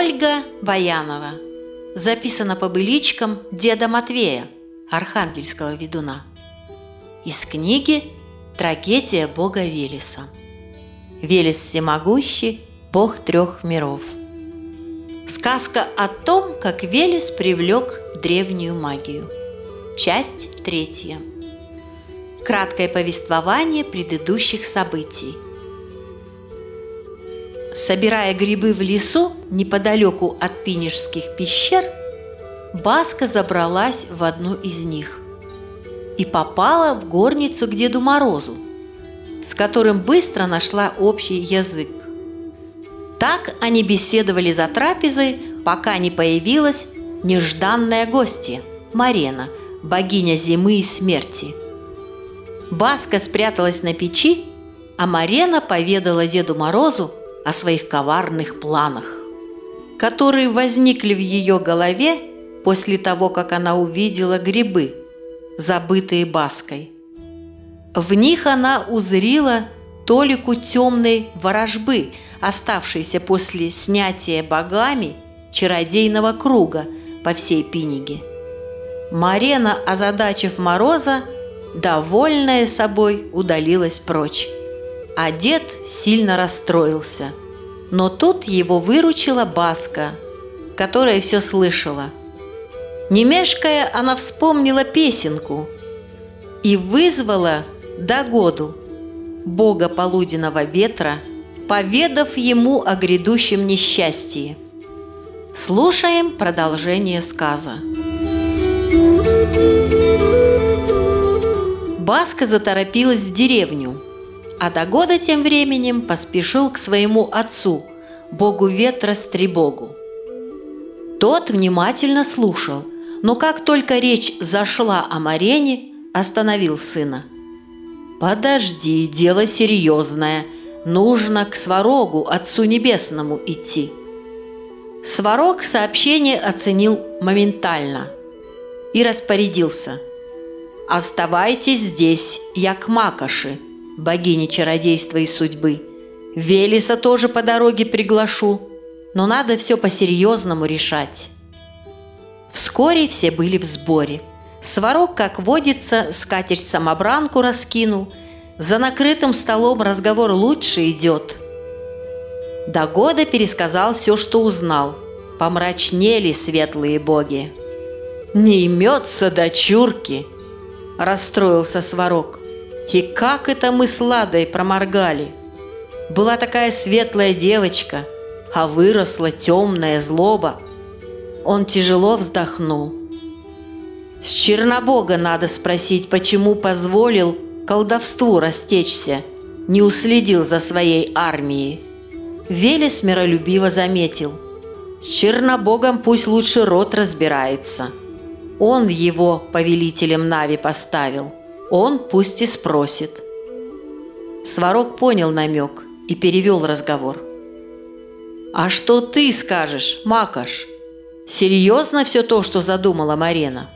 Ольга Баянова. Записано по быличкам деда Матвея, архангельского ведуна. Из книги «Трагедия бога Велеса». Велес всемогущий, бог трех миров. Сказка о том, как Велес привлек древнюю магию. Часть 3. Краткое повествование предыдущих событий. Собирая грибы в лесу неподалеку от Пинежских пещер, Баска забралась в одну из них и попала в горницу к Деду Морозу, с которым быстро нашла общий язык. Так они беседовали за трапезой, пока не появилась нежданная гостья Марена, богиня зимы и смерти. Баска спряталась на печи, а Марена поведала Деду Морозу о своих коварных планах, которые возникли в ее голове после того, как она увидела грибы, забытые Баской. В них она узрела толику темной ворожбы, оставшейся после снятия богами чародейного круга по всей Пинеге. Марена, озадачив Мороза, довольная собой, удалилась прочь. А дед сильно расстроился. Но тут его выручила Баска, которая все слышала. Не мешкая, она вспомнила песенку и вызвала Догоду, бога полуденного ветра, поведав ему о грядущем несчастье. Слушаем продолжение сказа. Баска заторопилась в деревню, а Догода тем временем поспешил к своему отцу, богу ветра Стребогу. Тот внимательно слушал, но как только речь зашла о Марене, остановил сына. «Подожди, дело серьезное, нужно к Сварогу, Отцу Небесному, идти». Сварог сообщение оценил моментально и распорядился: «Оставайтесь здесь, я к Макоши, богине чародейства и судьбы. Велеса тоже по дороге приглашу, но надо все по-серьезному решать». Вскоре все были в сборе. Сварог, как водится, скатерть-самобранку раскинул. За накрытым столом разговор лучше идет. Догода пересказал все, что узнал. Помрачнели светлые боги. «Не имется дочурки!» – расстроился Сварог. «И как это мы с Ладой проморгали? Была такая светлая девочка, а выросла темная злоба». Он тяжело вздохнул. «С Чернобога надо спросить, почему позволил колдовству растечься, не уследил за своей армией». Велес миролюбиво заметил: «С Чернобогом пусть лучше род разбирается. Он его повелителем Нави поставил, он пусть и спросит». Сварог понял намек и перевел разговор. «А что ты скажешь, Макош? Серьезно все то, что задумала Марена?»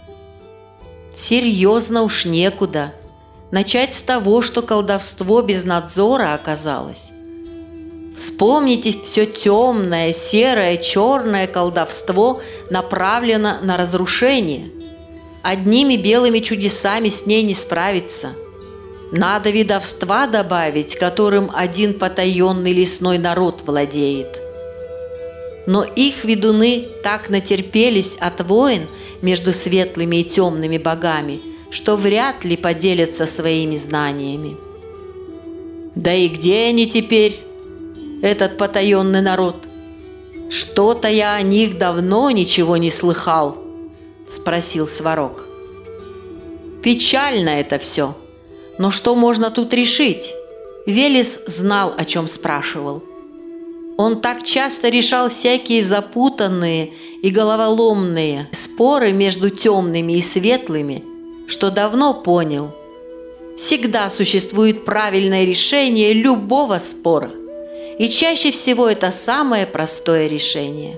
«Серьезно уж некуда. Начать с того, что колдовство без надзора оказалось. Вспомните, все темное, серое, черное колдовство направлено на разрушение. Одними белыми чудесами с ней не справиться. Надо ведовства добавить, которым один потаенный лесной народ владеет. Но их ведуны так натерпелись от войн между светлыми и темными богами, что вряд ли поделятся своими знаниями. Да и где они теперь, этот потаенный народ? Что-то я о них давно ничего не слыхал», – спросил Сварог. «Печально это все. Но что можно тут решить?» Велес знал, о чем спрашивал. Он так часто решал всякие запутанные и головоломные споры между темными и светлыми, что давно понял: всегда существует правильное решение любого спора, и чаще всего это самое простое решение.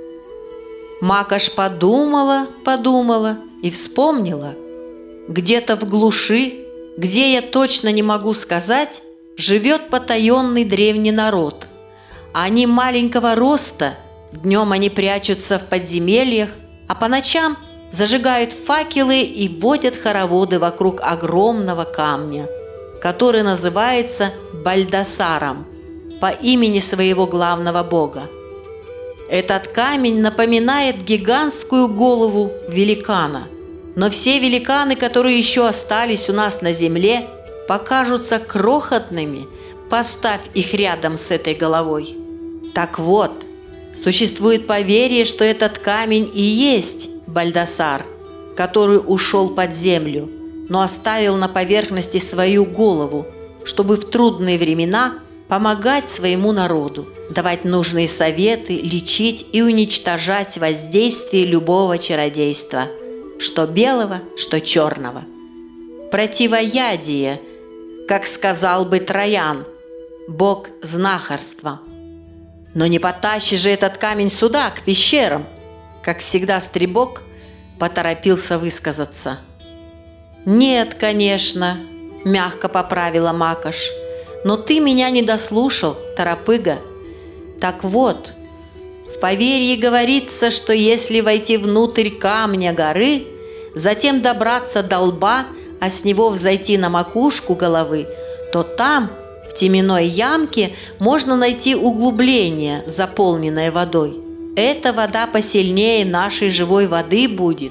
Макош подумала и вспомнила: где-то в глуши, где я точно не могу сказать, живет потаенный древний народ. Они маленького роста, Днем они прячутся в подземельях, а по ночам зажигают факелы и водят хороводы вокруг огромного камня, который называется Бальдасаром по имени своего главного бога. Этот камень напоминает гигантскую голову великана, но все великаны, которые еще остались у нас на земле, покажутся крохотными, поставь их рядом с этой головой. Так вот, существует поверье, что этот камень и есть Бальдасар, который ушел под землю, но оставил на поверхности свою голову, чтобы в трудные времена помогать своему народу, давать нужные советы, лечить и уничтожать воздействие любого чародейства, что белого, что черного. Противоядие, как сказал бы Троян, бог знахарства. Но не потащи же этот камень сюда, к пещерам, как всегда Стребог поторопился высказаться. «Нет, конечно», – мягко поправила Макаш, – «но ты меня не дослушал, торопыга. Так вот, в поверье говорится, что если войти внутрь камня горы, затем добраться до лба, а с него взойти на макушку головы, то там, в теменной ямке, можно найти углубление, заполненное водой. Эта вода посильнее нашей живой воды будет.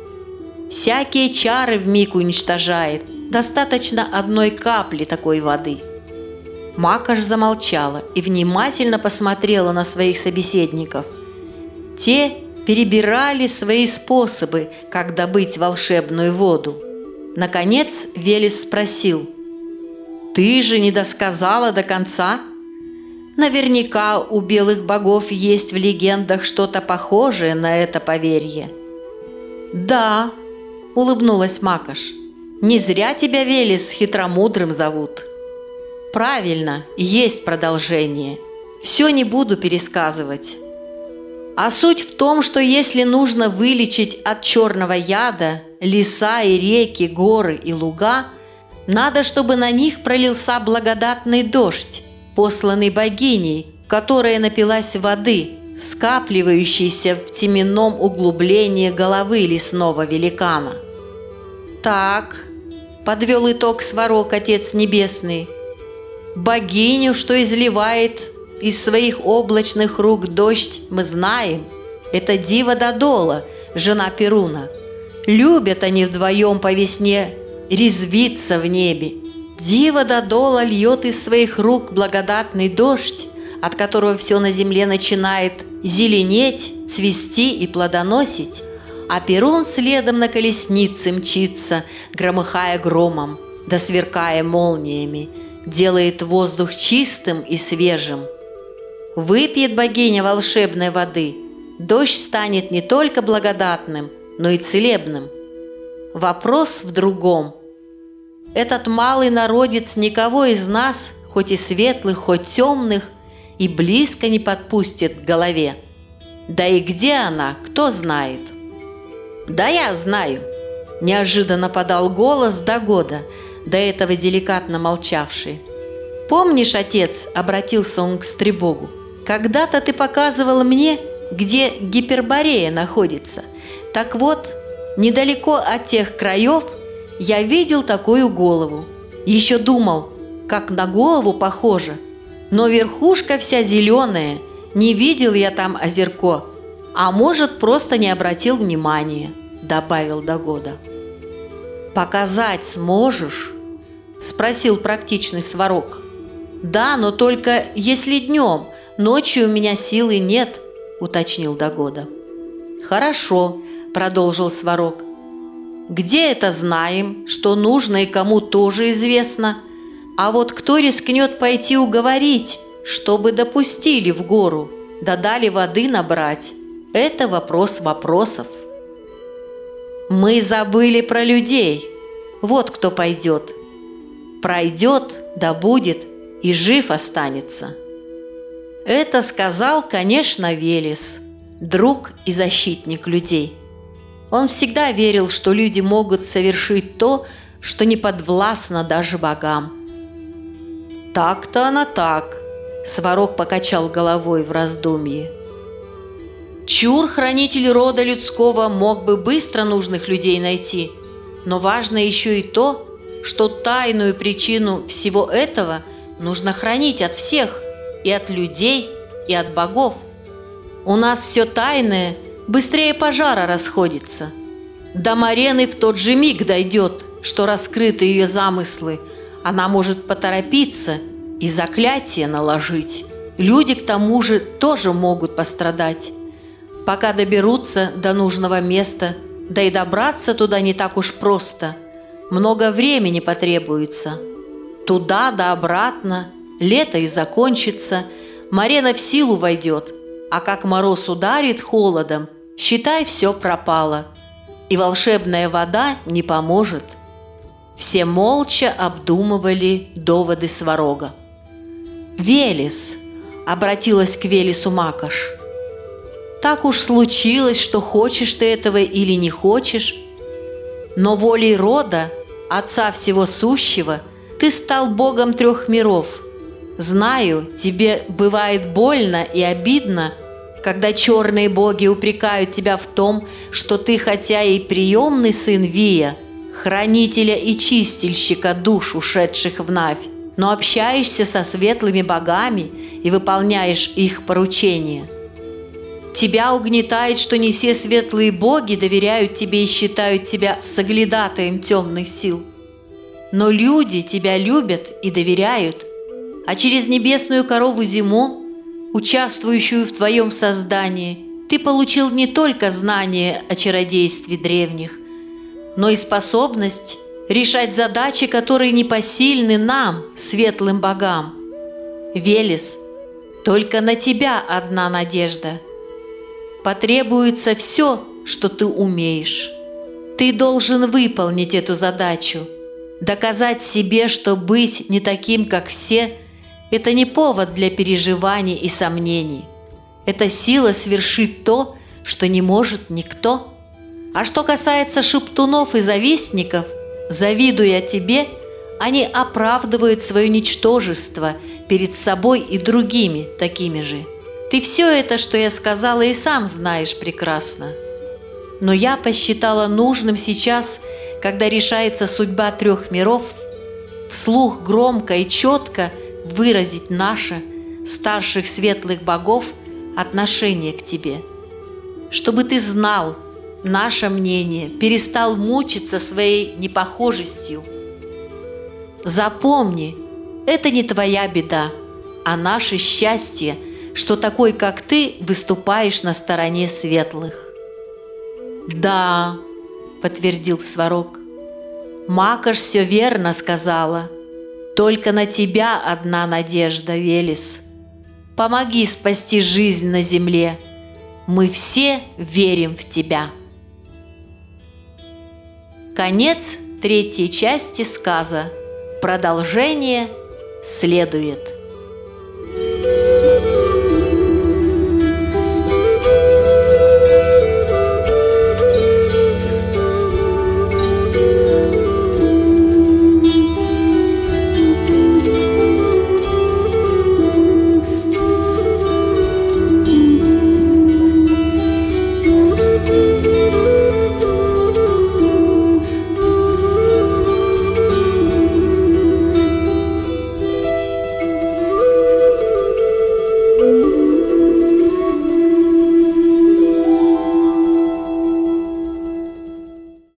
Всякие чары вмиг уничтожает, достаточно одной капли такой воды». Макаш замолчала и внимательно посмотрела на своих собеседников. Те перебирали свои способы, как добыть волшебную воду. Наконец Велес спросил: «Ты же не досказала до конца? Наверняка у белых богов есть в легендах что-то похожее на это поверье». «Да», – улыбнулась Макаш, – «не зря тебя, Велес, хитромудрым зовут». «Правильно, есть продолжение. Все не буду пересказывать. А суть в том, что если нужно вылечить от черного яда леса и реки, горы и луга, надо, чтобы на них пролился благодатный дождь, посланный богиней, которая напилась воды, скапливающейся в теменном углублении головы лесного великана». «Так», – подвел итог Сварог, Отец Небесный, – «богиню, что изливает из своих облачных рук дождь, мы знаем. Это Дива Додола, жена Перуна. Любят они вдвоем по весне резвиться в небе. Дива Додола льет из своих рук благодатный дождь, от которого все на земле начинает зеленеть, цвести и плодоносить, а Перун следом на колеснице мчится, громыхая громом, да сверкая молниями, делает воздух чистым и свежим. Выпьет богиня волшебной воды, дождь станет не только благодатным, но и целебным. Вопрос в другом. Этот малый народец никого из нас, хоть и светлых, хоть темных, и близко не подпустит к голове. Да и где она, кто знает? «Да я знаю», – неожиданно подал голос Дагода, до этого деликатно молчавший. «Помнишь, отец, — обратился он к Стребогу, — когда-то ты показывал мне, где Гиперборея находится. Так вот, недалеко от тех краев я видел такую голову. Еще думал, как на голову похоже, но верхушка вся зеленая, не видел я там озерко, а может, просто не обратил внимания», — добавил Дагода. «Показать сможешь?» – спросил практичный Сварог. «Да, но только если днем, ночью у меня силы нет», – уточнил Дагода. «Хорошо», – продолжил Сварог. «Где это знаем, что нужно и кому тоже известно, а вот кто рискнет пойти уговорить, чтобы допустили в гору, да дали воды набрать, это вопрос вопросов». «Мы забыли про людей, вот кто пойдет. Пройдет, да будет, и жив останется». Это сказал, конечно, Велес, друг и защитник людей. Он всегда верил, что люди могут совершить то, что не подвластно даже богам. «Так-то она так», – Сварог покачал головой в раздумье. Чур, хранитель рода людского, мог бы быстро нужных людей найти, но важно еще и то, что тайную причину всего этого нужно хранить от всех, и от людей, и от богов. У нас все тайное быстрее пожара расходится. До Марены в тот же миг дойдет, что раскрыты ее замыслы. Она может поторопиться и заклятие наложить. Люди, к тому же, тоже могут пострадать. Пока доберутся до нужного места, да и добраться туда не так уж просто. Много времени потребуется. Туда да обратно, лето и закончится, Марена в силу войдет, а как мороз ударит холодом, считай, все пропало. И волшебная вода не поможет. Все молча обдумывали доводы Сварога. «Велес», — обратилась к Велесу Макаш, — «так уж случилось, что хочешь ты этого или не хочешь, но волей рода, Отца Всего Сущего, ты стал богом 3 миров. Знаю, тебе бывает больно и обидно, когда черные боги упрекают тебя в том, что ты, хотя и приемный сын Вия, хранителя и чистильщика душ, ушедших в Навь, но общаешься со светлыми богами и выполняешь их поручения. Тебя угнетает, что не все светлые боги доверяют тебе и считают тебя соглядатаем темных сил. Но люди тебя любят и доверяют, а через небесную корову Зимун, участвующую в твоем создании, ты получил не только знания о чародействе древних, но и способность решать задачи, которые непосильны нам, светлым богам. Велес, только на тебя одна надежда. Потребуется все, что ты умеешь. Ты должен выполнить эту задачу, доказать себе, что быть не таким, как все, это не повод для переживаний и сомнений. Это сила свершить то, что не может никто. А что касается шептунов и завистников, завидуя тебе, они оправдывают свое ничтожество перед собой и другими такими же. Ты все это, что я сказала, и сам знаешь прекрасно. Но я посчитала нужным сейчас, когда решается судьба 3 миров, вслух громко и четко выразить наше, старших светлых богов, отношение к тебе. Чтобы ты знал наше мнение, перестал мучиться своей непохожестью. Запомни, это не твоя беда, а наше счастье, что такой, как ты, выступаешь на стороне светлых. «Да», — подтвердил Сварог, — «Макаш все верно сказала. Только на тебя одна надежда, Велес. Помоги спасти жизнь на земле. Мы все верим в тебя». Конец 3 части сказа. Продолжение следует.